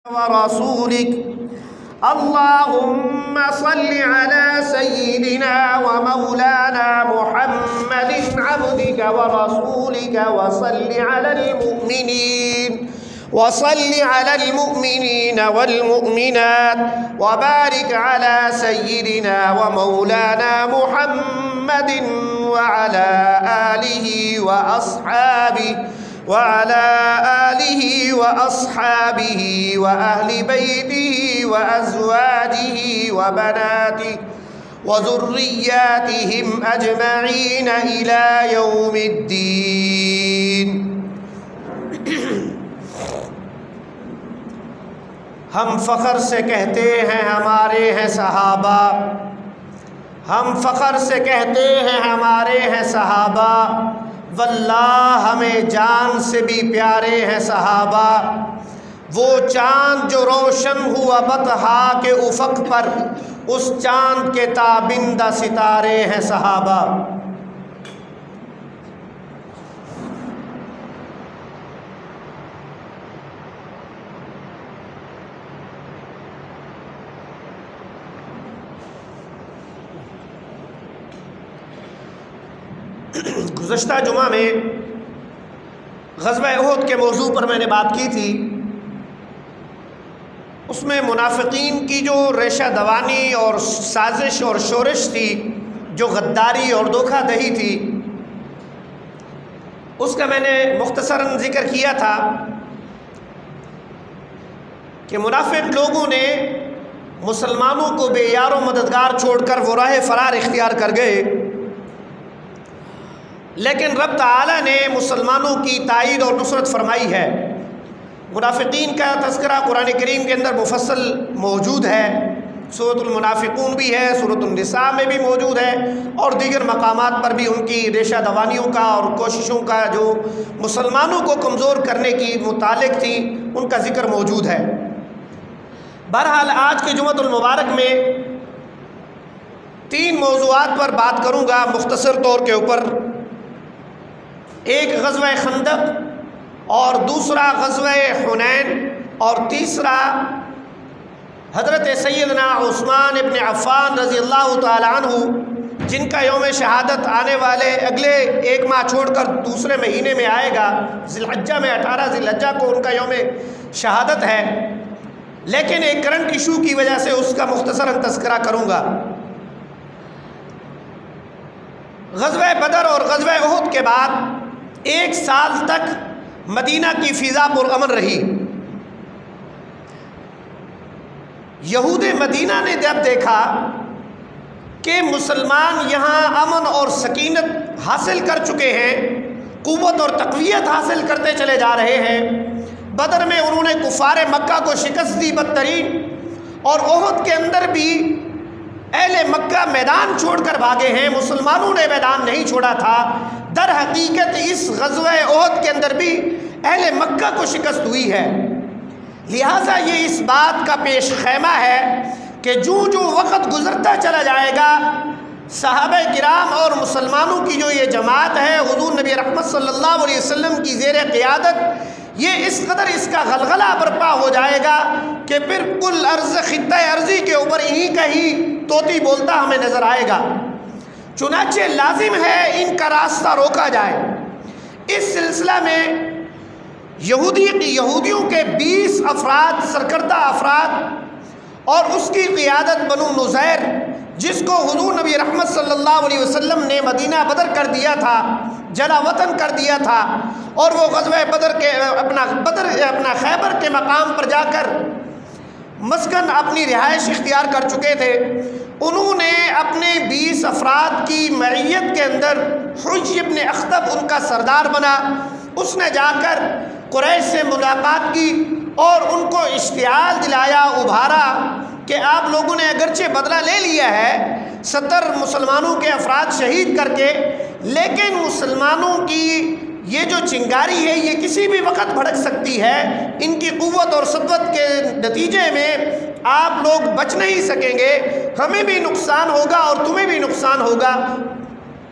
ورسولك اللهم صل على سيدنا ومولانا محمد عبدك ورسولك وصل على المؤمنين والمؤمنات وبارك على سيدنا ومولانا محمد وعلى آله وأصحابه وأهل بيته وأزواجه وبناته وذرياتهم أجمعين إلى يوم الدين۔ ہم فخر سے کہتے ہیں ہمارے ہیں صحابہ، ہم فخر سے کہتے ہیں ہمارے ہیں صحابہ، واللہ ہمیں جان سے بھی پیارے ہیں صحابہ۔ وہ چاند جو روشن ہوا بطحا کے افق پر، اس چاند کے تابندہ ستارے ہیں صحابہ۔ گزشتہ جمعہ میں غزوہ احد کے موضوع پر میں نے بات کی تھی۔ اس میں منافقین کی جو ریشہ دوانی اور سازش اور شورش تھی، جو غداری اور دھوکہ دہی تھی، اس کا میں نے مختصراً ذکر کیا تھا کہ منافق لوگوں نے مسلمانوں کو بے یار و مددگار چھوڑ کر وہ راہ فرار اختیار کر گئے، لیکن رب تعالیٰ نے مسلمانوں کی تائید اور نصرت فرمائی ہے۔ منافقین کا تذکرہ قرآن کریم کے اندر مفصل موجود ہے، سورۃ المنافقون بھی ہے، سورۃ النساء میں بھی موجود ہے، اور دیگر مقامات پر بھی ان کی ریشہ دوانیوں کا اور کوششوں کا جو مسلمانوں کو کمزور کرنے کی متعلق تھی، ان کا ذکر موجود ہے۔ بہرحال آج کے جمعۃ المبارک میں 3 موضوعات پر بات کروں گا مختصر طور کے اوپر۔ ایک غزوہ خندق، اور دوسرا غزوہ حنین، اور تیسرا حضرت سیدنا عثمان ابن عفان رضی اللہ تعالی عنہ، جن کا یوم شہادت آنے والے اگلے 1 ماہ چھوڑ کر دوسرے مہینے میں آئے گا، ذی الحجہ میں 18 ذی الحجہ کو ان کا یوم شہادت ہے، لیکن ایک کرنٹ ایشو کی وجہ سے اس کا مختصراً تذکرہ کروں گا۔ غزوہ بدر اور غزوہ احد کے بعد 1 سال تک مدینہ کی فضا پرامن رہی۔ یہود مدینہ نے جب دیکھا کہ مسلمان یہاں امن اور سکینت حاصل کر چکے ہیں، قوت اور تقویت حاصل کرتے چلے جا رہے ہیں، بدر میں انہوں نے کفار مکہ کو شکست دی بدترین، اور احد کے اندر بھی اہل مکہ میدان چھوڑ کر بھاگے ہیں، مسلمانوں نے میدان نہیں چھوڑا تھا۔ در حقیقت اس غزوہ احد کے اندر بھی اہل مکہ کو شکست ہوئی ہے، لہٰذا یہ اس بات کا پیش خیمہ ہے کہ جو وقت گزرتا چلا جائے گا، صحابہ کرام اور مسلمانوں کی جو یہ جماعت ہے حضور نبی رحمت صلی اللہ علیہ وسلم کی زیر قیادت، یہ اس قدر اس کا غلغلہ برپا ہو جائے گا کہ پھر کل ارض خطہ ارضی کے اوپر ہی کہیں طوطی بولتا ہمیں نظر آئے گا۔ چنانچہ لازم ہے ان کا راستہ روکا جائے۔ اس سلسلہ میں یہودیوں کے 20 افراد، سرکردہ افراد، اور اس کی قیادت بنو نذیر، جس کو حضور نبی رحمت صلی اللہ علیہ وسلم نے مدینہ بدر کر دیا تھا، جلا وطن کر دیا تھا، اور وہ غزوہ بدر کے اپنا خیبر کے مقام پر جا کر مسکن اپنی رہائش اختیار کر چکے تھے، انہوں نے اپنے 20 افراد کی معیت کے اندر حجی ابن اخطب ان کا سردار بنا۔ اس نے جا کر قریش سے ملاقات کی اور ان کو اشتعال دلایا، ابھارا کہ آپ لوگوں نے اگرچہ بدلہ لے لیا ہے 70 مسلمانوں کے افراد شہید کر کے، لیکن مسلمانوں کی یہ جو چنگاری ہے یہ کسی بھی وقت بھڑک سکتی ہے، ان کی قوت اور سطوت کے نتیجے میں آپ لوگ بچ نہیں سکیں گے، ہمیں بھی نقصان ہوگا اور تمہیں بھی نقصان ہوگا۔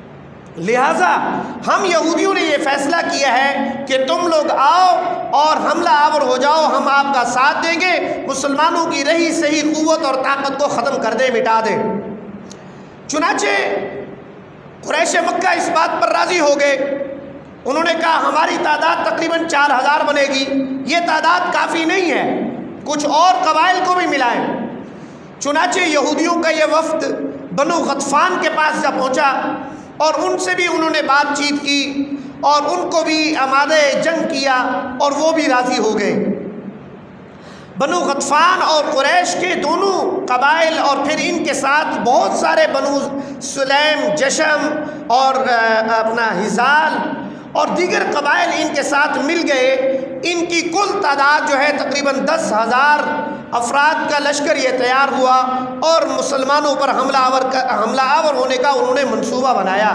لہٰذا ہم یہودیوں نے یہ فیصلہ کیا ہے کہ تم لوگ آؤ اور حملہ آور ہو جاؤ، ہم آپ کا ساتھ دیں گے، مسلمانوں کی رہی صحیح قوت اور طاقت کو ختم کر دیں، مٹا دیں۔ چنانچہ قریش مکہ اس بات پر راضی ہو گئے، انہوں نے کہا ہماری تعداد تقریباً 4000 بنے گی، یہ تعداد کافی نہیں ہے، کچھ اور قبائل کو بھی ملائیں۔ چنانچہ یہودیوں کا یہ وفد بنو غطفان کے پاس جا پہنچا اور ان سے بھی انہوں نے بات چیت کی اور ان کو بھی آمادہ جنگ کیا اور وہ بھی راضی ہو گئے۔ بنو غطفان اور قریش کے دونوں قبائل اور پھر ان کے ساتھ بہت سارے بنو سلیم، جشم اور اپنا ہزال اور دیگر قبائل ان کے ساتھ مل گئے۔ ان کی کل تعداد جو ہے تقریباً 10,000 افراد کا لشکر یہ تیار ہوا اور مسلمانوں پر حملہ آور ہونے کا انہوں نے منصوبہ بنایا۔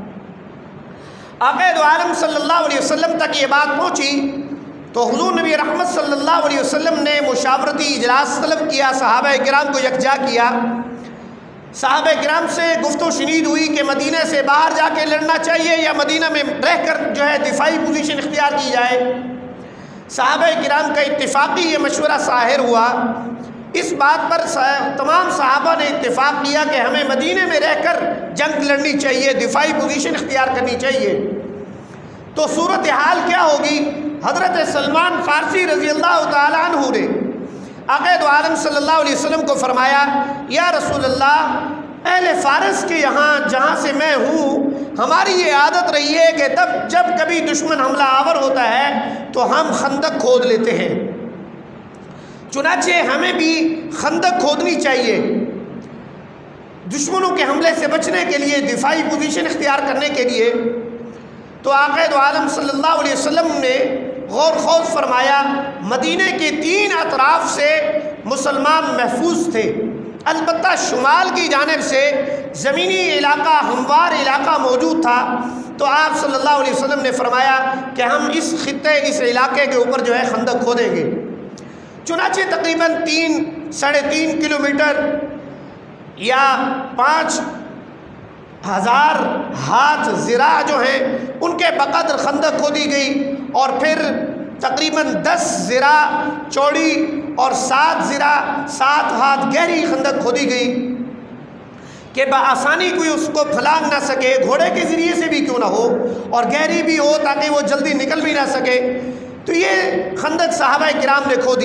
آقا دو عالم صلی اللہ علیہ وسلم تک یہ بات پہنچی تو حضور نبی رحمت صلی اللہ علیہ وسلم نے مشاورتی اجلاس طلب کیا، صحابہ کرام کو یکجا کیا، صحابہ کرام سے گفت و شنید ہوئی کہ مدینہ سے باہر جا کے لڑنا چاہیے یا مدینہ میں رہ کر جو ہے دفاعی پوزیشن اختیار کی جائے۔ صحابہ کرام کا اتفاقی یہ مشورہ ظاہر ہوا، اس بات پر تمام صحابہ نے اتفاق کیا کہ ہمیں مدینہ میں رہ کر جنگ لڑنی چاہیے، دفاعی پوزیشن اختیار کرنی چاہیے۔ تو صورتحال کیا ہوگی؟ حضرت سلمان فارسی رضی اللہ تعالیٰ عنہ نے آقا دو عالم صلی اللہ علیہ وسلم کو فرمایا، یا رسول اللہ، اہل فارس کے یہاں جہاں سے میں ہوں ہماری یہ عادت رہی ہے کہ جب کبھی دشمن حملہ آور ہوتا ہے تو ہم خندق کھود لیتے ہیں، چنانچہ ہمیں بھی خندق کھودنی چاہیے دشمنوں کے حملے سے بچنے کے لیے، دفاعی پوزیشن اختیار کرنے کے لیے۔ تو آقا دو عالم صلی اللہ علیہ وسلم نے غور خوض فرمایا، مدینہ کے 3 اطراف سے مسلمان محفوظ تھے، البتہ شمال کی جانب سے زمینی علاقہ، ہموار علاقہ موجود تھا۔ تو آپ صلی اللہ علیہ وسلم نے فرمایا کہ ہم اس خطے، اس علاقے کے اوپر جو ہے خندق کھودیں گے۔ چنانچہ تقریباً 3-3.5 کلومیٹر یا 5000 ہاتھ زراع جو ہیں ان کے بقدر خندق کھودی گئی اور پھر تقریباً 10 زراع چوڑی اور 7 ہاتھ گہری خندق کھودی گئی کہ بآسانی کوئی اس کو پھلانگ نہ سکے، گھوڑے کے ذریعے سے بھی کیوں نہ ہو، اور گہری بھی ہو تاکہ وہ جلدی نکل بھی نہ سکے۔ تو یہ خندق صحابہ کرام نے کھودی۔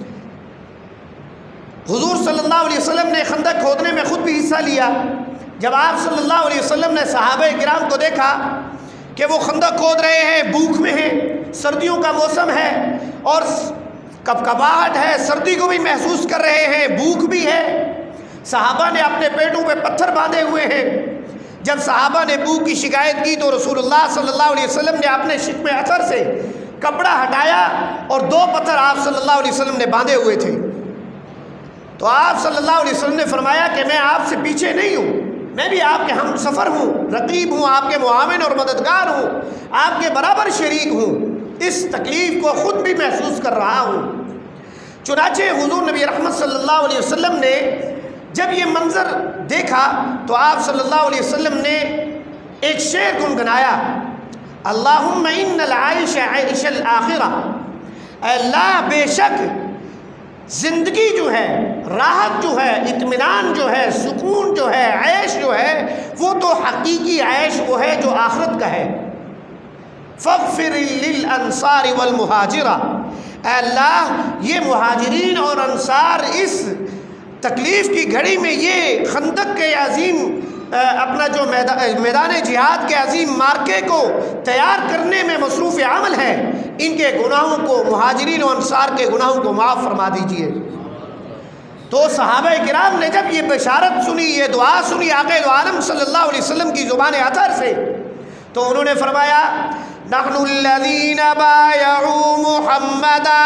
حضور صلی اللہ علیہ وسلم نے خندق کھودنے میں خود بھی حصہ لیا۔ جب آپ صلی اللہ علیہ وسلم نے صحابہ کرام کو دیکھا کہ وہ خندق کھود رہے ہیں، بھوک میں ہیں، سردیوں کا موسم ہے اور کپکپاہٹ ہے، سردی کو بھی محسوس کر رہے ہیں، بھوک بھی ہے، صحابہ نے اپنے پیٹوں پہ پتھر باندھے ہوئے ہیں۔ جب صحابہ نے بھوک کی شکایت کی تو رسول اللہ صلی اللہ علیہ وسلم نے اپنے شکم اثر سے کپڑا ہٹایا اور 2 پتھر آپ صلی اللہ علیہ وسلم نے باندھے ہوئے تھے۔ تو آپ صلی اللہ علیہ وسلم نے فرمایا کہ میں آپ سے پیچھے نہیں ہوں، میں بھی آپ کے ہم سفر ہوں، رقیب ہوں، آپ کے معاون اور مددگار ہوں، آپ کے برابر شریک ہوں، اس تکلیف کو خود بھی محسوس کر رہا ہوں۔ چنانچہ حضور نبی رحمت صلی اللہ علیہ وسلم نے جب یہ منظر دیکھا تو آپ صلی اللہ علیہ وسلم نے ایک شعر گنگنایا، اللہم ان العیش عیش الآخرہ، اے اللہ بے شک زندگی جو ہے، راحت جو ہے، اطمینان جو ہے، سکون جو ہے، عیش جو ہے، وہ تو حقیقی عیش وہ ہے جو آخرت کا ہے۔ فاغفر للانصار والمہاجرہ، اے اللہ یہ مہاجرین اور انصار اس تکلیف کی گھڑی میں یہ خندق کے عظیم اپنا جو میدان جہاد کے عظیم مارکے کو تیار کرنے میں مصروف عمل ہے، ان کے گناہوں کو، مہاجرین و انصار کے گناہوں کو معاف فرما دیجئے۔ تو صحابہ کرام نے جب یہ بشارت سنی، یہ دعا سنی آقا دو عالم صلی اللہ علیہ وسلم کی زبان اطہر سے، تو انہوں نے فرمایا نحن الذین بایعوا محمدا،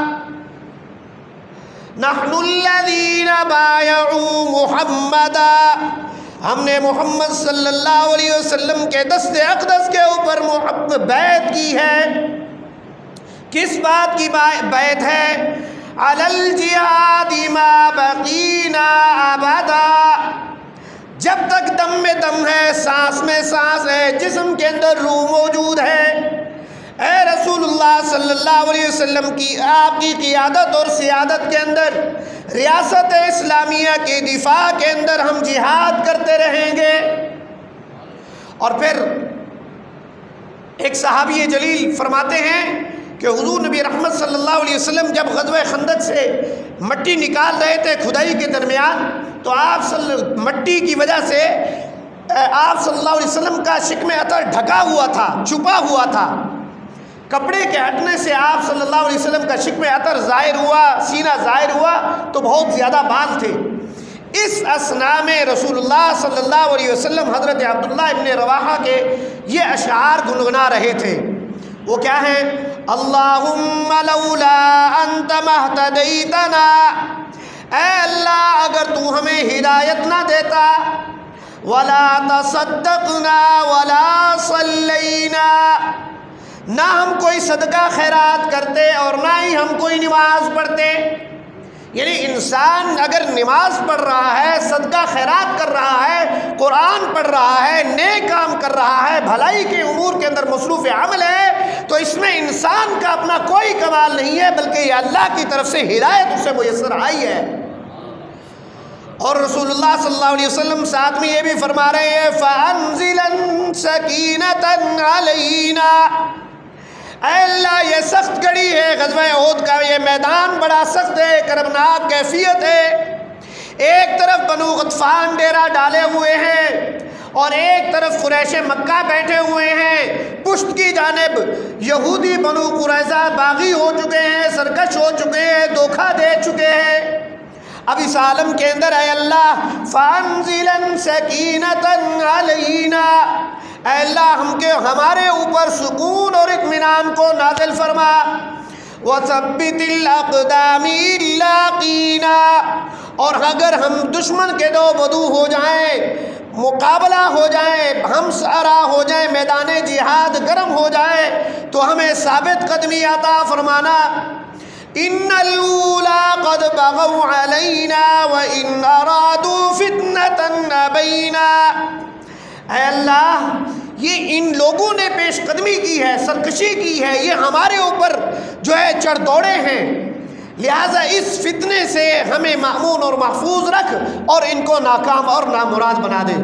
نحن الذین بایعوا محمدا، ہم نے محمد صلی اللہ علیہ وسلم کے دست اقدس کے اوپر بیعت کی ہے۔ کس بات کی بیعت ہے؟ علی الجہاد ما بقینا ابدا، جب تک دم میں دم ہے، سانس میں سانس ہے، جسم کے اندر روح موجود ہے، اے رسول اللہ صلی اللہ علیہ وسلم کی آپ کی قیادت اور سیادت کے اندر، ریاست اسلامیہ کے دفاع کے اندر ہم جہاد کرتے رہیں گے۔ اور پھر ایک صحابی جلیل فرماتے ہیں کہ حضور نبی رحمت صلی اللہ علیہ وسلم جب غزوہ خندق سے مٹی نکال رہے تھے کھدائی کے درمیان، تو مٹی کی وجہ سے آپ صلی اللہ علیہ وسلم کا شکم عطر ڈھکا ہوا تھا، چھپا ہوا تھا۔ کپڑے کے ہٹنے سے آپ صلی اللہ علیہ وسلم کا شکم عطر ظاہر ہوا، سینہ ظاہر ہوا تو بہت زیادہ بال تھے۔ اس اثناء میں رسول اللہ صلی اللہ علیہ وسلم حضرت عبداللہ ابن رواحہ کے یہ اشعار گنگنا رہے تھے۔ وہ کیا ہیں؟ اللہم لولا انت مہتدیتنا، اے اللہ اگر تو ہمیں ہدایت نہ دیتا، ولا تصدقنا ولا صلینا، نہ ہم کوئی صدقہ خیرات کرتے اور نہ ہی ہم کوئی نماز پڑھتے۔ یعنی انسان اگر نماز پڑھ رہا ہے، صدقہ خیرات کر رہا ہے، قرآن پڑھ رہا ہے، نیک کام کر رہا ہے، بھلائی کے امور کے اندر مصروف عمل ہے، تو اس میں انسان کا اپنا کوئی کمال نہیں ہے، بلکہ یہ اللہ کی طرف سے ہدایت اسے میسر آئی ہے۔ اور رسول اللہ صلی اللہ علیہ وسلم ساتھ میں یہ بھی فرما رہے ہیں فَأَنزِلًا سَكِينَةً عَلَيْنَا، اے اللہ یہ سخت گھڑی ہے، غزوہ احد کا یہ میدان بڑا سخت ہے، کربناک کیفیت ہے۔ ایک طرف بنو غطفان ڈیرا ڈالے ہوئے ہیں اور ایک طرف قریش مکہ بیٹھے ہوئے ہیں، پشت کی جانب یہودی بنو قریظہ باغی ہو چکے ہیں، سرکش ہو چکے ہیں، دھوکہ دے چکے ہیں۔ اب اس عالم کے اندر اے اللہ فَأَنزِلًا سَكِينَةً عَلَيْنَا، اے اللہ ہمارے اوپر سکون اور اطمینان کو نازل فرما، وَثَبِّتِ الْأَقْدَامِ لَاقِينَا، اور اگر ہم دشمن کے دو بدو ہو جائیں، مقابلہ ہو جائیں، ہم سارا ہو جائیں، میدان جہاد گرم ہو جائے تو ہمیں ثابت قدمی عطا فرمانا۔ ان الاولیٰ قد بغوا علینا وان ارادوا فتنة ابینا، اے اللہ یہ ان لوگوں نے پیش قدمی کی ہے، سرکشی کی ہے، یہ ہمارے اوپر جو ہے چڑھ دوڑے ہیں، لہٰذا اس فتنے سے ہمیں مأمون اور محفوظ رکھ اور ان کو ناکام اور نامراد بنا دے۔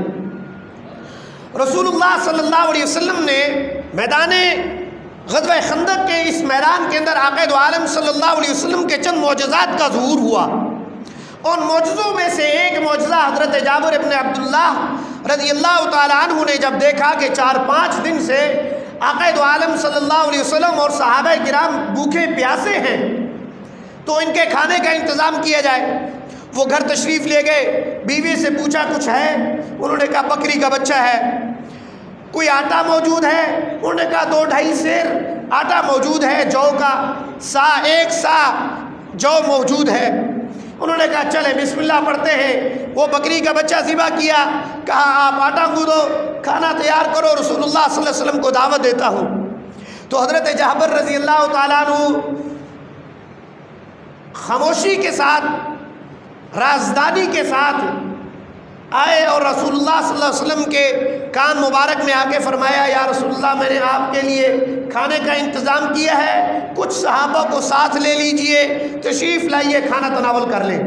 رسول اللہ صلی اللہ علیہ وسلم نے میدان غزوہ خندق کے اس میدان کے اندر آقا دو عالم صلی اللہ علیہ وسلم کے چند معجزات کا ظہور ہوا۔ ان معجزوں میں سے ایک معجزہ حضرت جابر ابن عبداللہ رضی اللہ تعالیٰ عنہ نے جب دیکھا کہ 4-5 دن سے آقا دو عالم صلی اللہ علیہ وسلم اور صحابہ کرام بھوکے پیاسے ہیں تو ان کے کھانے کا انتظام کیا جائے۔ وہ گھر تشریف لے گئے، بیوی سے پوچھا کچھ ہے؟ انہوں نے کہا بکری کا بچہ ہے۔ کوئی آٹا موجود ہے؟ انہوں نے کہا 2-2.5 سیر آٹا موجود ہے، جو کا ایک سا جو موجود ہے۔ انہوں نے کہا چلے بسم اللہ پڑھتے ہیں۔ وہ بکری کا بچہ ذبح کیا، کہا آپ آٹا گوندو، کھانا تیار کرو، رسول اللہ صلی اللہ علیہ وسلم کو دعوت دیتا ہوں۔ تو حضرت جابر رضی اللہ تعالیٰ عنہ خاموشی کے ساتھ، رازداری کے ساتھ آئے اور رسول اللہ صلی اللہ علیہ وسلم کے کان مبارک میں آ کے فرمایا یا رسول اللہ میں نے آپ کے لیے کھانے کا انتظام کیا ہے، کچھ صحابہ کو ساتھ لے لیجئے، تشریف لائیے، کھانا تناول کر لیں۔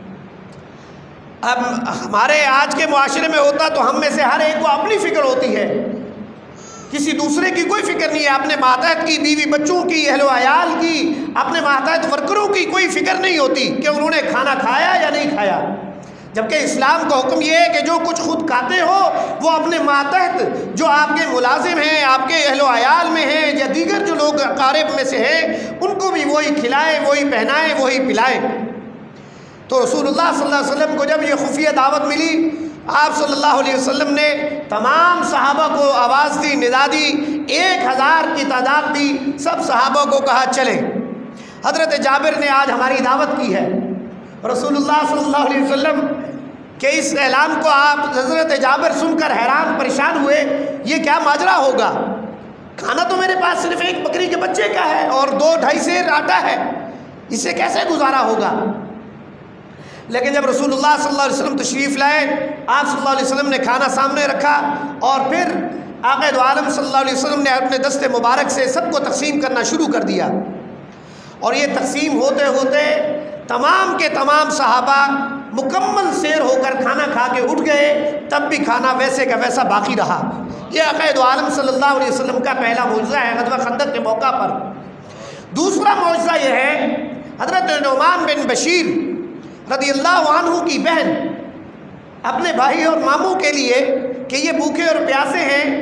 اب ہمارے آج کے معاشرے میں ہوتا تو ہم میں سے ہر ایک کو اپنی فکر ہوتی ہے، کسی دوسرے کی کوئی فکر نہیں ہے، اپنے ماتحت کی، بیوی بچوں کی، اہل و عیال کی، اپنے ماتحت ورکروں کی کوئی فکر نہیں ہوتی کہ انہوں نے کھانا کھایا یا نہیں کھایا۔ جبکہ اسلام کا حکم یہ ہے کہ جو کچھ خود کھاتے ہو وہ اپنے ماتحت جو آپ کے ملازم ہیں، آپ کے اہل و عیال میں ہیں یا دیگر جو لوگ اقارب میں سے ہیں، ان کو بھی وہی کھلائیں، وہی پہنائیں، وہی پلائیں۔ تو رسول اللہ صلی اللہ علیہ وسلم کو جب یہ خفیہ دعوت ملی، آپ صلی اللہ علیہ وسلم نے تمام صحابہ کو آواز دی، ندا دی، 1000 کی تعداد دی، سب صحابہ کو کہا چلیں۔ حضرت جابر نے آج ہماری دعوت کی ہے۔ رسول اللہ صلی اللہ علیہ وسلم کے اس اعلان کو آپ حضرت جابر سن کر حیران پریشان ہوئے، یہ کیا ماجرا ہوگا؟ کھانا تو میرے پاس صرف ایک بکری کے بچے کا ہے اور 2-2.5 سیر آٹا ہے، اسے کیسے گزارا ہوگا؟ لیکن جب رسول اللہ صلی اللہ علیہ وسلم تشریف لائے، آپ صلی اللہ علیہ وسلم نے کھانا سامنے رکھا اور پھر آقا دو عالم صلی اللہ علیہ وسلم نے اپنے دست مبارک سے سب کو تقسیم کرنا شروع کر دیا، اور یہ تقسیم ہوتے ہوتے تمام کے تمام صحابہ مکمل سیر ہو کر کھانا کھا کے اٹھ گئے، تب بھی کھانا ویسے کا ویسا باقی رہا۔ یہ آقا دو عالم صلی اللہ علیہ وسلم کا پہلا معجزہ ہے غزوہ خندق کے موقع پر۔ دوسرا معجزہ یہ ہے، حضرت نعمان بن بشیر رضی اللہ عنہ کی بہن اپنے بھائی اور ماموں کے لیے کہ یہ بھوکے اور پیاسے ہیں،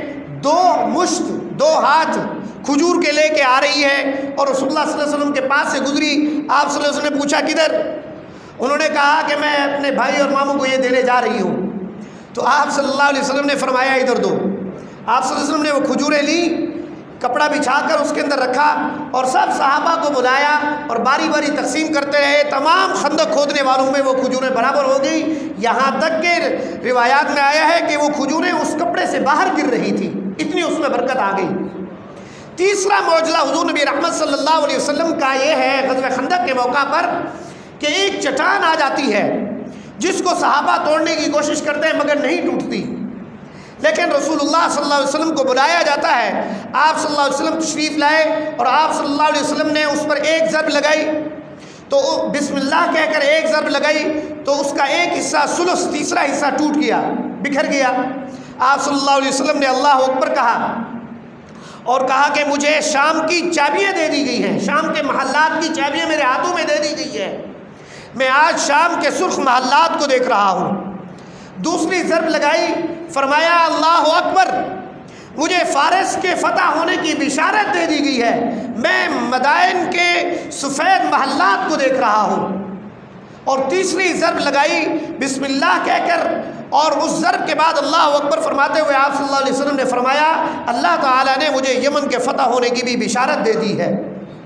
2 ہاتھ کھجور کے لے کے آ رہی ہے، اور رسول اللہ صلی اللہ علیہ وسلم کے پاس سے گزری۔ آپ صلی اللہ علیہ وسلم نے پوچھا کدھر؟ انہوں نے کہا کہ میں اپنے بھائی اور ماموں کو یہ دینے جا رہی ہوں۔ تو آپ صلی اللہ علیہ وسلم نے فرمایا ادھر دو۔ آپ صلی اللہ علیہ وسلم نے وہ کھجوریں لیں، کپڑا بچھا کر اس کے اندر رکھا اور سب صحابہ کو بلایا اور باری باری تقسیم کرتے رہے۔ تمام خندق کھودنے والوں میں وہ کھجوریں برابر ہو گئی، یہاں تک کہ روایات میں آیا ہے کہ وہ کھجوریں اس کپڑے سے باہر گر رہی تھی، اتنی اس میں برکت آ گئی۔ تیسرا معجزہ حضور نبی رحمت صلی اللہ علیہ وسلم کا یہ ہے غزوہ خندق کے موقع پر کہ ایک چٹان آ جاتی ہے جس کو صحابہ توڑنے کی کوشش کرتے ہیں مگر نہیں ٹوٹتی، لیکن رسول اللہ صلی اللہ علیہ وسلم کو بلایا جاتا ہے۔ آپ صلی اللہ علیہ وسلم تشریف لائے اور آپ صلی اللہ علیہ وسلم نے اس پر ایک ضرب لگائی، تو بسم اللہ کہہ کر ایک ضرب لگائی تو اس کا ایک حصہ ثلث، تیسرا حصہ ٹوٹ گیا، بکھر گیا۔ آپ صلی اللہ علیہ وسلم نے اللہ اکبر کہا اور کہا کہ مجھے شام کی چابیاں دے دی گئی ہیں، شام کے محلات کی چابیاں میرے ہاتھوں میں دے دی گئی ہے، میں آج شام کے سرخ محلات کو دیکھ رہا ہوں۔ دوسری ضرب لگائی، فرمایا اللہ اکبر، مجھے فارس کے فتح ہونے کی بشارت دے دی گئی ہے، میں مدائن کے سفید محلات کو دیکھ رہا ہوں۔ اور تیسری ضرب لگائی بسم اللہ کہہ کر، اور اس ضرب کے بعد اللہ اکبر فرماتے ہوئے آپ صلی اللہ علیہ وسلم نے فرمایا اللہ تعالیٰ نے مجھے یمن کے فتح ہونے کی بھی بشارت دے دی ہے۔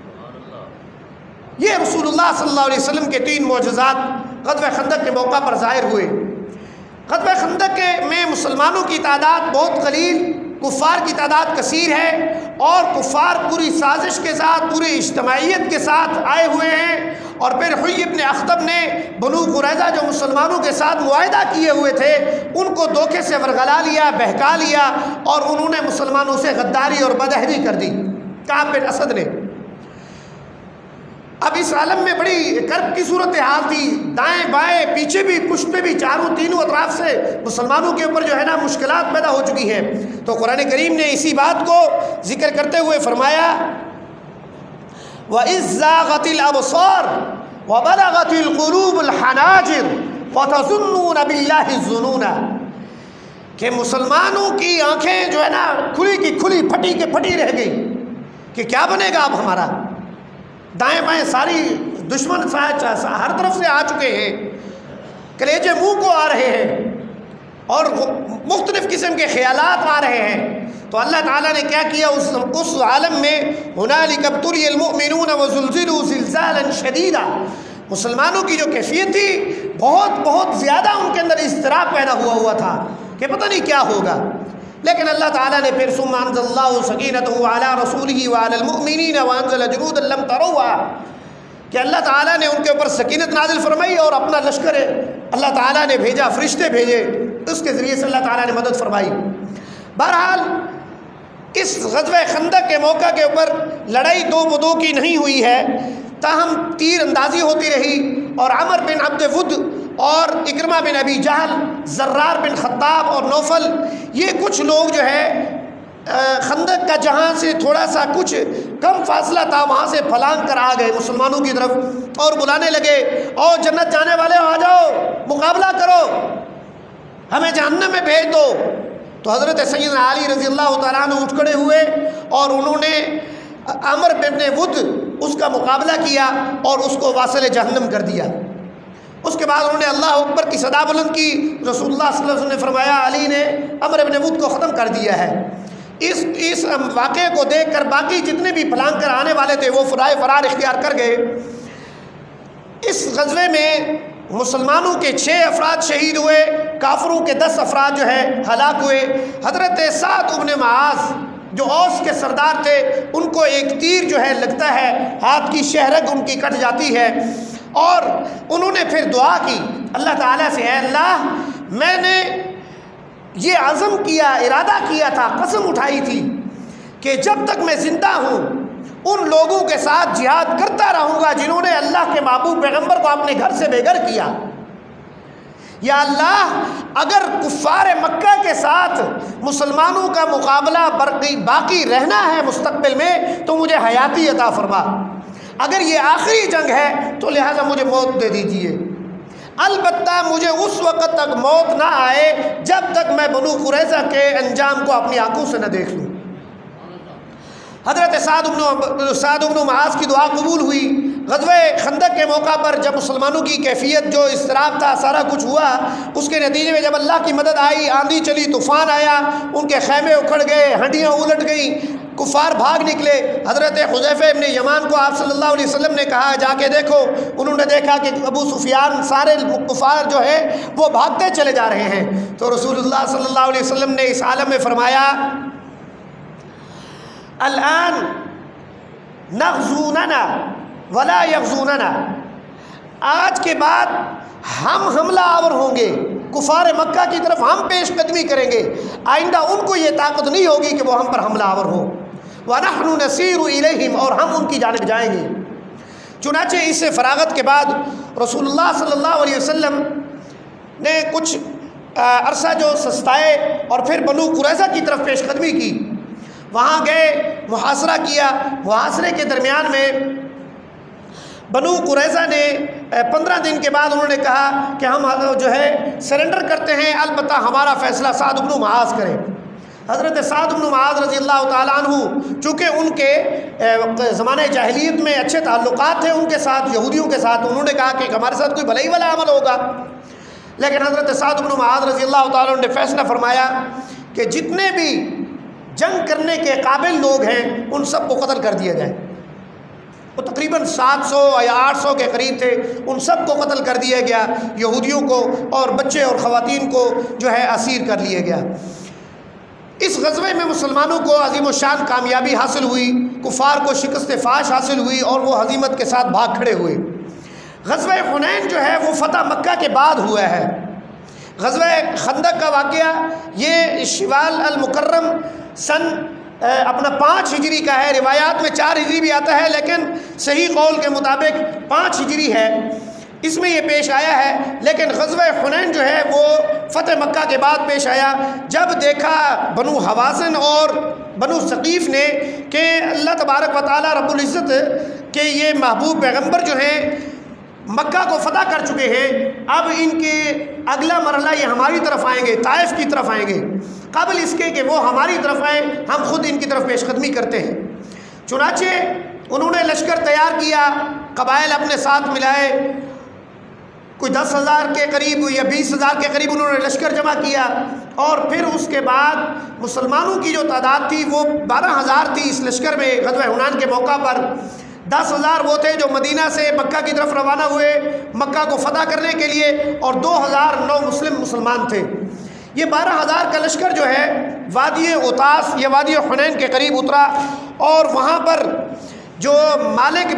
یہ رسول اللہ صلی اللہ علیہ وسلم کے 3 معجزات غزوہ خندق کے موقع پر ظاہر ہوئے۔ غزوہ خندق میں مسلمانوں کی تعداد بہت قلیل، کفار کی تعداد کثیر ہے، اور کفار پوری سازش کے ساتھ، پوری اجتماعیت کے ساتھ آئے ہوئے ہیں۔ اور پھر حیy بن اخطب نے بنو قریظہ جو مسلمانوں کے ساتھ معاہدہ کیے ہوئے تھے ان کو دھوکے سے ورغلا لیا، بہکا لیا، اور انہوں نے مسلمانوں سے غداری اور بدہضی کر دی کعب بن اسد نے۔ اب اس عالم میں بڑی کرب کی صورتحال تھی، دائیں بائیں پیچھے بھی پشت پہ بھی، تینوں اطراف سے مسلمانوں کے اوپر جو ہے نا مشکلات پیدا ہو چکی ہیں۔ تو قرآن کریم نے اسی بات کو ذکر کرتے ہوئے فرمایا وَإِذْ زَاغَتِ الْأَبْصَارُ وَبَلَغَتِ الْقُلُوبُ الْحَنَاجِرَ وَتَظُنُّونَ بِاللَّهِ الظُّنُونَ، کہ مسلمانوں کی آنکھیں جو ہے نا کھلی کی کھلی، پھٹی کے پھٹی رہ گئی کہ کیا بنے گا اب ہمارا۔ دائیں بائیں ساری دشمن ہر طرف سے آ چکے ہیں، کلیجے منہ کو آ رہے ہیں اور مختلف قسم کے خیالات آ رہے ہیں۔ تو اللہ تعالیٰ نے کیا کیا اس عالم میں، هُنَالِكَ ابْتُلِيَ الْمُؤْمِنُونَ وَزُلْزِلُوا زِلْزَالًا شَدِيدًا، مسلمانوں کی جو کیفیت تھی بہت زیادہ ان کے اندر اضطراب پیدا ہوا تھا کہ پتہ نہیں کیا ہوگا۔ لیکن اللہ تعالیٰ نے پھر ثم انزل اللہ سکینتہ علی رسولہ وعلی المؤمنین وانزل جنودا لم تروها، کہ اللہ تعالیٰ نے ان کے اوپر سکینت نازل فرمائی اور اپنا لشکر اللہ تعالیٰ نے بھیجا، فرشتے بھیجے، اس کے ذریعے سے اللہ تعالیٰ نے مدد فرمائی۔ بہرحال اس غزوہ خندق کے موقع کے اوپر لڑائی 2 بدو کی نہیں ہوئی ہے، تاہم تیر اندازی ہوتی رہی، اور عمر بن عبد ود اور اکرمہ بن ابی جہل، زرار بن خطاب اور نوفل، یہ کچھ لوگ جو ہے خندق کا جہاں سے تھوڑا سا کچھ کم فاصلہ تھا وہاں سے پھلانگ کر آ گئے مسلمانوں کی طرف اور بلانے لگے، اور جنت جانے والے آ جاؤ، مقابلہ کرو، ہمیں جہنم میں بھیج دو۔ تو حضرت سیدنا علی رضی اللہ تعالیٰ عنہ اٹھ کھڑے ہوئے اور انہوں نے عمر بن ود اس کا مقابلہ کیا اور اس کو واصل جہنم کر دیا۔ اس کے بعد انہوں نے اللہ اکبر کی صدا بلند کی، رسول اللہ صلی اللہ علیہ وسلم نے فرمایا علی نے عمر بن ود کو ختم کر دیا ہے۔ اس واقعے کو دیکھ کر باقی جتنے بھی پھلانگ کر آنے والے تھے وہ فرار اختیار کر گئے۔ اس غزوے میں مسلمانوں کے 6 افراد شہید ہوئے، کافروں کے 10 افراد جو ہے ہلاک ہوئے۔ حضرت سعد بن معاذ جو اوس کے سردار تھے ان کو ایک تیر جو ہے لگتا ہے، ہاتھ کی شہرگ ان کی کٹ جاتی ہے، اور انہوں نے نے پھر دعا کی اللہ تعالیٰ سے، اے اللہ میں نے یہ عزم کیا، ارادہ کیا تھا، قسم اٹھائی تھی کہ جب تک میں زندہ ہوں ان لوگوں کے ساتھ جہاد کرتا رہوں گا جنہوں نے اللہ کے محبوب پیغمبر کو اپنے گھر سے بے گھر کیا۔ یا اللہ اگر کفار مکہ کے ساتھ مسلمانوں کا مقابلہ باقی رہنا ہے مستقبل میں تو مجھے حیاتی عطا فرما، اگر یہ آخری جنگ ہے تو لہٰذا مجھے موت دے دیجیے، البتہ مجھے اس وقت تک موت نہ آئے جب تک میں بنو قریظہ کے انجام کو اپنی آنکھوں سے نہ دیکھ لوں۔ حضرت سعد بن معاذ کی دعا قبول ہوئی۔ غزوہ خندق کے موقع پر جب مسلمانوں کی کیفیت جو اضطراب تھا سارا کچھ ہوا، اس کے نتیجے میں جب اللہ کی مدد آئی، آندھی چلی، طوفان آیا، ان کے خیمے اکھڑ گئے، ہنڈیاں الٹ گئیں، کفار بھاگ نکلے۔ حضرت حذیفہ ابن یمان کو آپ صلی اللہ علیہ وسلم نے کہا جا کے دیکھو، انہوں نے دیکھا کہ ابو سفیان سارے کفار جو ہے وہ بھاگتے چلے جا رہے ہیں۔ تو رسول اللہ صلی اللہ علیہ وسلم نے اس عالم میں فرمایا الآن نغزوننا ولا یغزوننا، آج کے بعد ہم حملہ آور ہوں گے، کفار مکہ کی طرف ہم پیش قدمی کریں گے، آئندہ ان کو یہ طاقت نہیں ہوگی کہ وہ ہم پر حملہ آور ہو۔ وَنَحْنُ نَسِيرُ إِلَيْهِمْ، اور ہم ان کی جانب جائیں گے۔ چنانچہ اس سے فراغت کے بعد رسول اللہ صلی اللہ علیہ وسلم نے کچھ عرصہ جو سستائے اور پھر بنو قریظہ کی طرف پیش قدمی کی، وہاں گئے، محاصرہ کیا۔ محاصرے کے درمیان میں بنو قریظہ نے 15 دن کے بعد انہوں نے کہا کہ ہم جو ہے سرنڈر کرتے ہیں، البتہ ہمارا فیصلہ سعد بن معاذ کریں۔ حضرت سعد بن معاذ رضی اللہ تعالیٰ عنہ چونکہ ان کے زمانہ جاہلیت میں اچھے تعلقات تھے ان کے ساتھ، یہودیوں کے ساتھ، انہوں نے کہا کہ ہمارے ساتھ کوئی بھلائی والا عمل ہوگا، لیکن حضرت سعد بن معاذ رضی اللہ تعالیٰ عنہ نے فیصلہ فرمایا کہ جتنے بھی جنگ کرنے کے قابل لوگ ہیں ان سب کو قتل کر دیا جائے۔ وہ تقریباً 700 یا 800 کے قریب تھے، ان سب کو قتل کر دیا گیا، یہودیوں کو اور بچے اور خواتین کو جو ہے اسیر کر لیا گیا۔ اس غزوے میں مسلمانوں کو عظیم الشان کامیابی حاصل ہوئی، کفار کو شکست فاش حاصل ہوئی اور وہ ہزیمت کے ساتھ بھاگ کھڑے ہوئے۔ غزوہ حنین جو ہے وہ فتح مکہ کے بعد ہوا ہے۔ غزوہ خندق کا واقعہ یہ شوال المکرم سن اپنا 5 ہجری کا ہے، روایات میں 4 ہجری بھی آتا ہے لیکن صحیح قول کے مطابق 5 ہجری ہے، اس میں یہ پیش آیا ہے۔ لیکن غزوہ حنین جو ہے وہ فتح مکہ کے بعد پیش آیا، جب دیکھا بنو حوازن اور بنو ثقیف نے کہ اللہ تبارک و تعالی رب العزت کہ یہ محبوب پیغمبر جو ہیں مکہ کو فتح کر چکے ہیں، اب ان کے اگلا مرحلہ یہ ہماری طرف آئیں گے، طائف کی طرف آئیں گے، قبل اس کے کہ وہ ہماری طرف آئیں ہم خود ان کی طرف پیش قدمی کرتے ہیں۔ چنانچہ انہوں نے لشکر تیار کیا، قبائل اپنے ساتھ ملائے، کوئی 10,000 کے قریب یا 20,000 کے قریب انہوں نے لشکر جمع کیا، اور پھر اس کے بعد مسلمانوں کی جو تعداد تھی وہ 12,000 تھی۔ اس لشکر میں غزوہ حنین کے موقع پر 10,000 وہ تھے جو مدینہ سے مکہ کی طرف روانہ ہوئے مکہ کو فتح کرنے کے لیے، اور 2,000 نو مسلمان تھے۔ یہ 12,000 کا لشکر جو ہے وادی اوتاس یا وادی حنین کے قریب اترا، اور وہاں پر جو مالک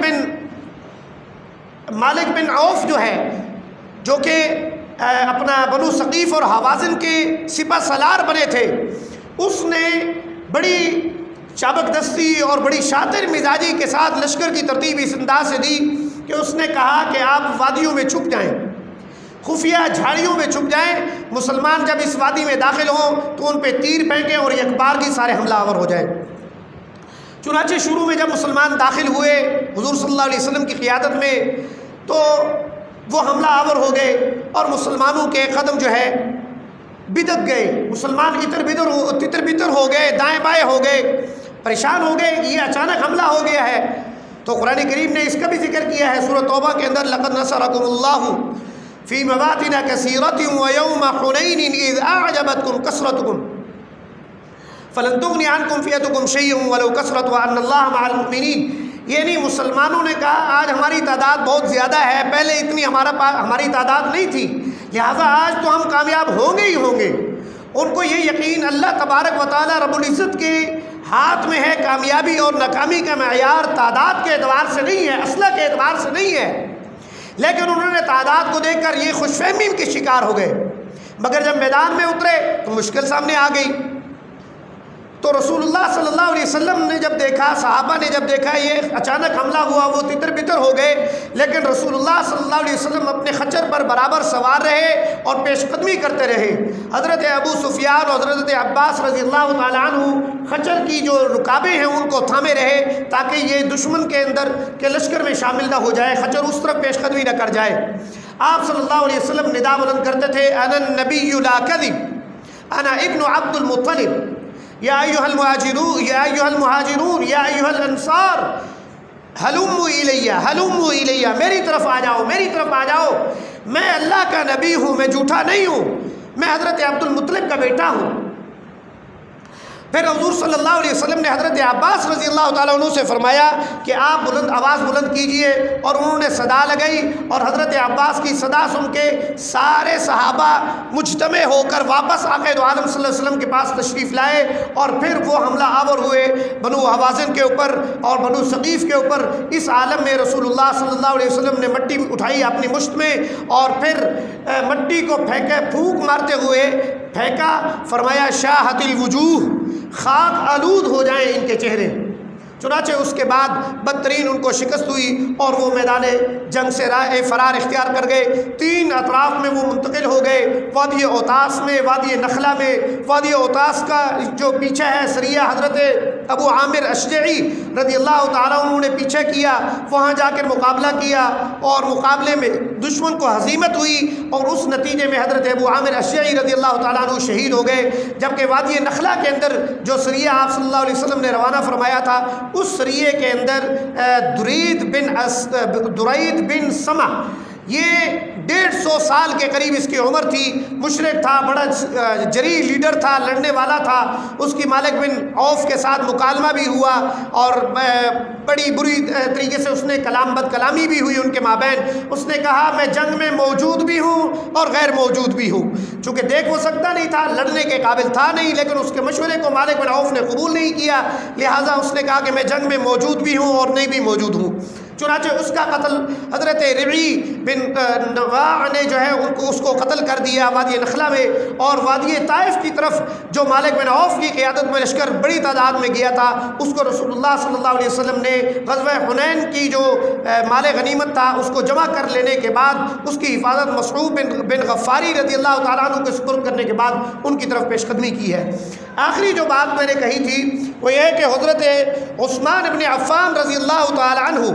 بن عوف جو ہے، جو کہ اپنا بنو ثقیف اور حوازن کے سپہ سالار بنے تھے، اس نے بڑی چابک دستی اور بڑی شاطر مزاجی کے ساتھ لشکر کی ترتیب اس انداز سے دی کہ اس نے کہا کہ آپ وادیوں میں چھپ جائیں، خفیہ جھاڑیوں میں چھپ جائیں، مسلمان جب اس وادی میں داخل ہوں تو ان پہ تیر پھینکیں اور یکبارگی سارے حملہ آور ہو جائیں۔ چنانچہ شروع میں جب مسلمان داخل ہوئے حضور صلی اللہ علیہ وسلم کی قیادت میں تو وہ حملہ آور ہو گئے، اور مسلمانوں کے قدم جو ہے بدک گئے، مسلمان تتر بتر ہو گئے، دائیں بائیں ہو گئے، پریشان ہو گئے، یہ اچانک حملہ ہو گیا ہے۔ تو قرآن کریم نے اس کا بھی ذکر کیا ہے سورۃ توبہ کے اندر، لقد نصرکم اللہ فی مواطن کثیرۃ ویوم حنین اذ اعجبتکم کثرتکم فلن تغنی عنکم فئتکم شیئا ولو کثرت وان اللہ مع المؤمنین۔ یعنی مسلمانوں نے کہا آج ہماری تعداد بہت زیادہ ہے، پہلے اتنی ہماری تعداد نہیں تھی، لہٰذا آج تو ہم کامیاب ہوں گے ہی ہوں گے۔ ان کو یہ یقین اللہ تبارک و تعالی رب العزت کے ہاتھ میں ہے، کامیابی اور ناکامی کا معیار تعداد کے اعتبار سے نہیں ہے، اسلحہ کے اعتبار سے نہیں ہے، لیکن انہوں نے تعداد کو دیکھ کر یہ خوش فہمی کے شکار ہو گئے، مگر جب میدان میں اترے تو مشکل سامنے آ گئی۔ تو رسول اللہ صلی اللہ علیہ وسلم نے جب دیکھا، صحابہ نے جب دیکھا یہ اچانک حملہ ہوا، وہ تتر بتر ہو گئے، لیکن رسول اللہ صلی اللہ علیہ وسلم اپنے خچر پر برابر سوار رہے اور پیش قدمی کرتے رہے۔ حضرت ابو سفیان اور حضرت عباس رضی اللہ تعالیٰ عنہ خچر کی جو رکابیں ہیں ان کو تھامے رہے تاکہ یہ دشمن کے اندر کے لشکر میں شامل نہ ہو جائے، خچر اس طرف پیش قدمی نہ کر جائے۔ آپ صلی اللہ علیہ وسلم ندا بلند کرتے تھے، انا النبی لا کذب انا ابن عبد المطلب یا ایھا المہاجرون یا ایھا المہاجرون یا ایھا الانصار ہلموا الی ہلموا الی، میری طرف آ جاؤ، میری طرف آ جاؤ، میں اللہ کا نبی ہوں، میں جھوٹا نہیں ہوں، میں حضرت عبد المطلب کا بیٹا ہوں۔ پھر حضور صلی اللہ علیہ وسلم نے حضرت عباس رضی اللہ تعالیٰ عنہ سے فرمایا کہ آپ آواز بلند کیجئے، اور انہوں نے صدا لگائی، اور حضرت عباس کی صدا سن کے سارے صحابہ مجتمع ہو کر واپس آقا دو عالم صلی اللہ علیہ وسلم کے پاس تشریف لائے، اور پھر وہ حملہ آور ہوئے بنو حوازن کے اوپر اور بنو ثقیف کے اوپر۔ اس عالم میں رسول اللہ صلی اللہ علیہ وسلم نے مٹی اٹھائی اپنی مشت میں، اور پھر مٹی کو پھونک مارتے ہوئے پھینکا، فرمایا شاہت الوجوہ، خاک آلود ہو جائیں ان کے چہرے۔ چنانچہ اس کے بعد بدترین ان کو شکست ہوئی اور وہ میدان جنگ سے راہ فرار اختیار کر گئے۔ 3 اطراف میں وہ منتقل ہو گئے، وادی اوتاس میں، وادی نخلا میں۔ وادی اوتاس کا جو پیچھے ہے سریہ حضرت ابو عامر اشجعی رضی اللہ تعالیٰ انہوں نے پیچھے کیا، وہاں جا کر مقابلہ کیا، اور مقابلے میں دشمن کو ہزیمت ہوئی، اور اس نتیجے میں حضرت ابو عامر اشجعی رضی اللہ تعالیٰ عنہ شہید ہو گئے۔ جبکہ وادی نخلا کے اندر جو سریہ آپ صلی اللہ علیہ وسلم نے روانہ فرمایا تھا، اس سریے کے اندر درید بن سمع، یہ 150 سال کے قریب اس کی عمر تھی، مشرک تھا، بڑا جری لیڈر تھا، لڑنے والا تھا۔ اس کی مالک بن عوف کے ساتھ مکالمہ بھی ہوا، اور بڑی بری طریقے سے اس نے بد کلامی بھی ہوئی ان کے مابین۔ اس نے کہا میں جنگ میں موجود بھی ہوں اور غیر موجود بھی ہوں، چونکہ دیکھ وہ سکتا نہیں تھا، لڑنے کے قابل تھا نہیں، لیکن اس کے مشورے کو مالک بن عوف نے قبول نہیں کیا، لہٰذا اس نے کہا کہ میں جنگ میں موجود بھی ہوں اور نہیں بھی موجود ہوں۔ چنانچہ اس کا قتل حضرت ربعی بن نواع نے جو ہے اس کو قتل کر دیا وادی نخلا میں۔ اور وادی طائف کی طرف جو مالک بن عوف کی قیادت میں لشکر بڑی تعداد میں گیا تھا، اس کو رسول اللہ صلی اللہ علیہ وسلم نے غزوہ حنین کی جو مال غنیمت تھا اس کو جمع کر لینے کے بعد اس کی حفاظت مصعوب بن غفاری رضی اللہ تعالیٰ عنہ کے سپرد کرنے کے بعد ان کی طرف پیش قدمی کی ہے۔ آخری جو بات میں نے کہی تھی وہ یہ ہے کہ حضرت عثمان بن عفان رضی اللہ تعالیٰ عنہ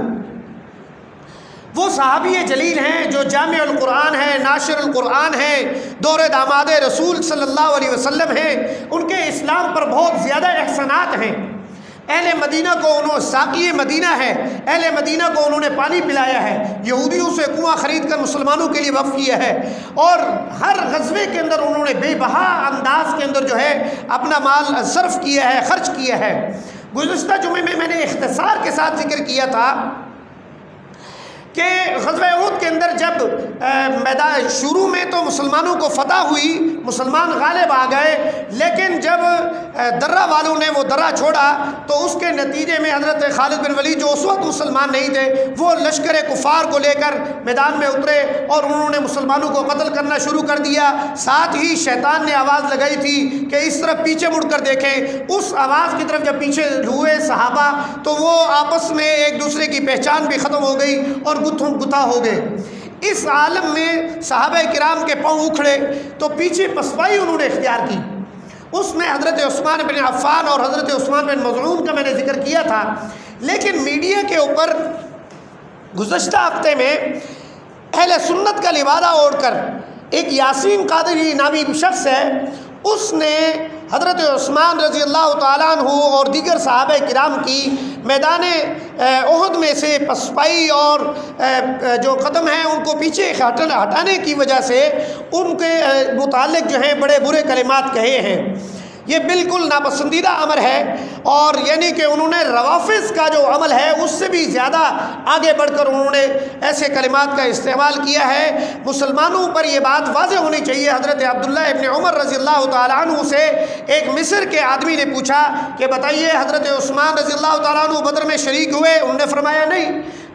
وہ صحابی جلیل ہیں جو جامع القرآن ہیں، ناشر القرآن ہیں، دور داماد رسول صلی اللہ علیہ وسلم ہیں۔ ان کے اسلام پر بہت زیادہ احسانات ہیں۔ اہل مدینہ کو انہوں ساقی مدینہ ہے، اہل مدینہ کو انہوں نے پانی پلایا ہے، یہودیوں سے کنواں خرید کر مسلمانوں کے لیے وقف کیا ہے، اور ہر غزوے کے اندر انہوں نے بے بہا انداز کے اندر جو ہے اپنا مال صرف کیا ہے، خرچ کیا ہے۔ گزشتہ جمعے میں نے اختصار کے ساتھ ذکر کیا تھا کہ غزوہ احد کے اندر جب میدان شروع میں تو مسلمانوں کو فتح ہوئی، مسلمان غالب آ گئے، لیکن جب درہ والوں نے وہ درہ چھوڑا تو اس کے نتیجے میں حضرت خالد بن ولید جو اس وقت مسلمان نہیں تھے وہ لشکر کفار کو لے کر میدان میں اترے اور انہوں نے مسلمانوں کو قتل کرنا شروع کر دیا۔ ساتھ ہی شیطان نے آواز لگائی تھی کہ اس طرف پیچھے مڑ کر دیکھیں۔ اس آواز کی طرف جب پیچھے ہوئے صحابہ تو وہ آپس میں ایک دوسرے کی پہچان بھی ختم ہو گئی اور گتھا ہو گئے۔ اس عالم میں صحابہ کرام کے پاؤں اکھڑے تو پیچھے پسپائی انہوں نے اختیار کی۔ اس میں حضرت عثمان بن عفان اور حضرت عثمان بن مظعون کا میں نے ذکر کیا تھا، لیکن میڈیا کے اوپر گزشتہ ہفتے میں اہل سنت کا لبادہ اوڑھ کر ایک یاسین قادری نامی شخص ہے، اس نے حضرت عثمان رضی اللہ تعالیٰ عنہ اور دیگر صحابہ کرام کی میدان احد میں سے پسپائی اور جو قدم ہیں ان کو پیچھے ہٹانے کی وجہ سے ان کے متعلق جو ہیں بڑے برے کلمات کہے ہیں۔ یہ بالکل ناپسندیدہ عمل ہے، اور یعنی کہ انہوں نے روافض کا جو عمل ہے اس سے بھی زیادہ آگے بڑھ کر انہوں نے ایسے کلمات کا استعمال کیا ہے۔ مسلمانوں پر یہ بات واضح ہونی چاہیے۔ حضرت عبداللہ ابن عمر رضی اللہ تعالیٰ عنہ سے ایک مصر کے آدمی نے پوچھا کہ بتائیے حضرت عثمان رضی اللہ تعالیٰ عنہ بدر میں شریک ہوئے؟ انہوں نے فرمایا نہیں۔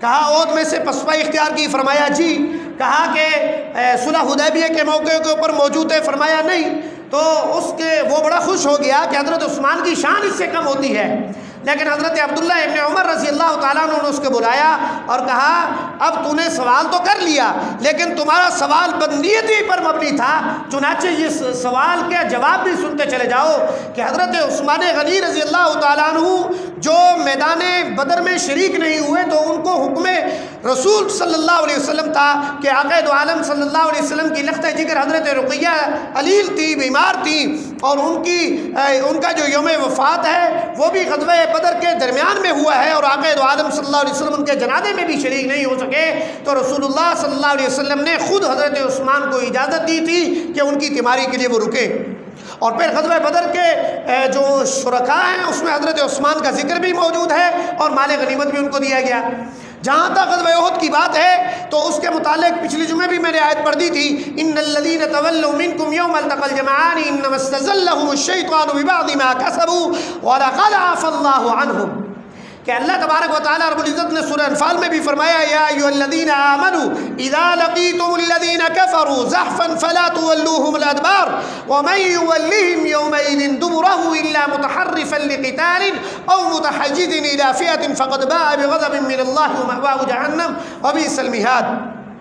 کہا عہد میں سے پسپائی اختیار کی؟ فرمایا جی۔ کہا کہ صلح حدیبیہ کے موقع کے اوپر موجود ہے؟ فرمایا نہیں۔ تو وہ بڑا خوش ہو گیا کہ حضرت عثمان کی شان اس سے کم ہوتی ہے، لیکن حضرت عبداللہ ابن عمر رضی اللہ تعالیٰ عنہ نے اس کو بلایا اور کہا اب تو نے سوال تو کر لیا، لیکن تمہارا سوال بدنیتی پر مبنی تھا، چنانچہ یہ سوال کے جواب بھی سنتے چلے جاؤ کہ حضرت عثمان غنی رضی اللہ تعالیٰ عنہ جو میدان بدر میں شریک نہیں ہوئے تو ان کو حکم رسول صلی اللہ علیہ وسلم تھا کہ آقا دو عالم صلی اللہ علیہ وسلم کی لخت جگر حضرت رقیہ علیل تھی، بیمار تھی، اور ان کا جو یوم وفات ہے وہ بھی غزوہ بدر کے درمیان میں ہوا ہے، اور آقا دو عالم صلی اللہ علیہ وسلم ان کے جنازے میں بھی شریک نہیں ہو سکے، تو رسول اللہ صلی اللہ علیہ وسلم نے خود حضرت عثمان کو اجازت دی تھی کہ ان کی تیماری کے لیے وہ رکے۔ اور پھر غزوہ بدر کے جو شرکاء ہیں اس میں حضرت عثمان کا ذکر بھی موجود ہے اور مال غنیمت بھی ان کو دیا گیا۔ جہاں تک غزوہ احد کی بات ہے تو اس کے متعلق پچھلی جمعے بھی میں نے آیت پڑھ دی تھی، ان الذین تولوا منکم یوم التقى الجمعان انما استزلهم الشیطان ببعض ما کسبوا ولقد عفا اللہ عنہم، کہ اللہ تبارک و تعالیٰ رب العزت نے سورہ انفال میں بھی فرمایا یا ایھا الذین آمنوا اذا لقیتم الذین کفروا زحفا فلا تولوهم الادبار ومن یولهم یومئذ دبرہ الا متحرفا لقتال او متحجز الى فئة فقد باء بغضب من اللہ ومأواہ جہنم وبئس المہاد۔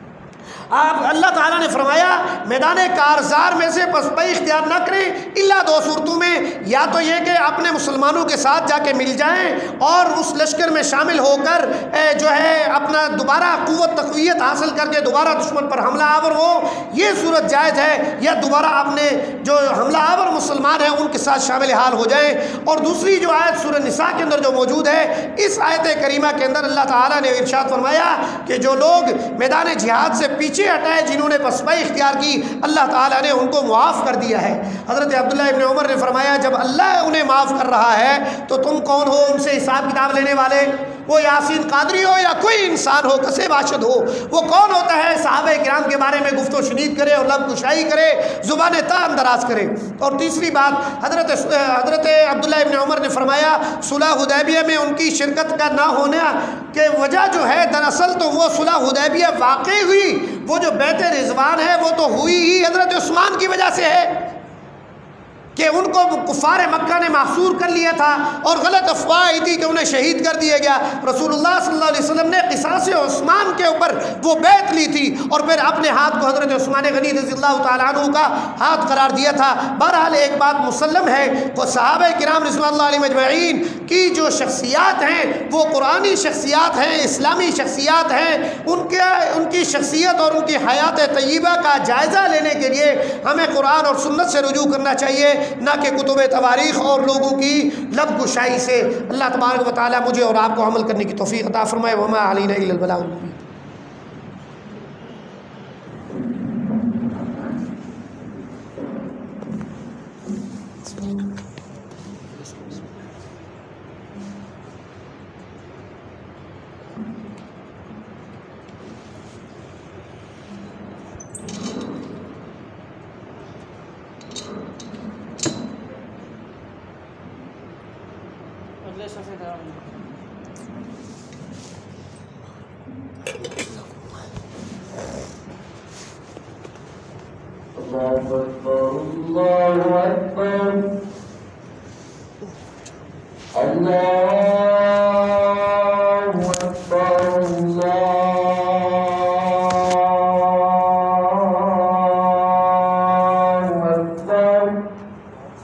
آپ اللہ تعالیٰ نے فرمایا میدان کارزار میں سے پسپائی اختیار نہ کریں الا دو صورتوں میں، یا تو یہ کہ اپنے مسلمانوں کے ساتھ جا کے مل جائیں اور اس لشکر میں شامل ہو کر جو ہے اپنا دوبارہ قوت تقویت حاصل کر کے دوبارہ دشمن پر حملہ آور ہو، یہ صورت جائز ہے، یا دوبارہ اپنے جو حملہ آور مسلمان ہیں ان کے ساتھ شامل حال ہو جائیں۔ اور دوسری جو آیت سورہ نساء کے اندر جو موجود ہے، اس آیت کریمہ کے اندر اللہ تعالیٰ نے ارشاد فرمایا کہ جو لوگ میدان جہاد سے پیچھے ہٹائے جنہوں نے پسپائی اختیار کی اللہ تعالیٰ نے ان کو معاف کر دیا ہے۔ حضرت عبداللہ ابن عمر نے فرمایا جب اللہ انہیں معاف کر رہا ہے تو تم کون ہو ان سے حساب کتاب لینے والے؟ وہ یاسین قادری ہو یا کوئی انسان ہو، کسے باشد ہو، وہ کون ہوتا ہے صحابہ کرام کے بارے میں گفت و شنید کرے اور لب کشائی کرے، زبان تان دراز کرے۔ اور تیسری بات حضرت عبداللہ ابن عمر نے فرمایا صلح حدیبیہ میں ان کی شرکت کا نہ ہونے کے وجہ جو ہے دراصل تو وہ صلح حدیبیہ واقع ہوئی، وہ جو بیعت رضوان ہے وہ تو ہوئی ہی حضرت عثمان کی وجہ سے ہے کہ ان کو کفار مکہ نے محصور کر لیا تھا اور غلط افواہ آئی تھی کہ انہیں شہید کر دیا گیا۔ رسول اللہ صلی اللہ علیہ وسلم نے قصاص عثمان کے اوپر وہ بیعت لی تھی اور پھر اپنے ہاتھ کو حضرت عثمان غنی رضی اللہ تعالیٰ عنہ کا ہاتھ قرار دیا تھا۔ بہرحال ایک بات مسلم ہے کہ صحابہ کرام رضی اللہ علیہ مجمعین کی جو شخصیات ہیں وہ قرآنی شخصیات ہیں، اسلامی شخصیات ہیں، ان کی شخصیت اور ان کی حیات طیبہ کا جائزہ لینے کے لیے ہمیں قرآن اور سنت سے رجوع کرنا چاہیے، نہ کہ کتب تواریخ اور لوگوں کی لب گشائی سے۔ اللہ تبارک و تعالیٰ مجھے اور آپ کو عمل کرنے کی توفیق عطا فرمائے۔ وما علینا الا البلاغ المبین۔ اللہ اکبر اللہ اکبر اللہ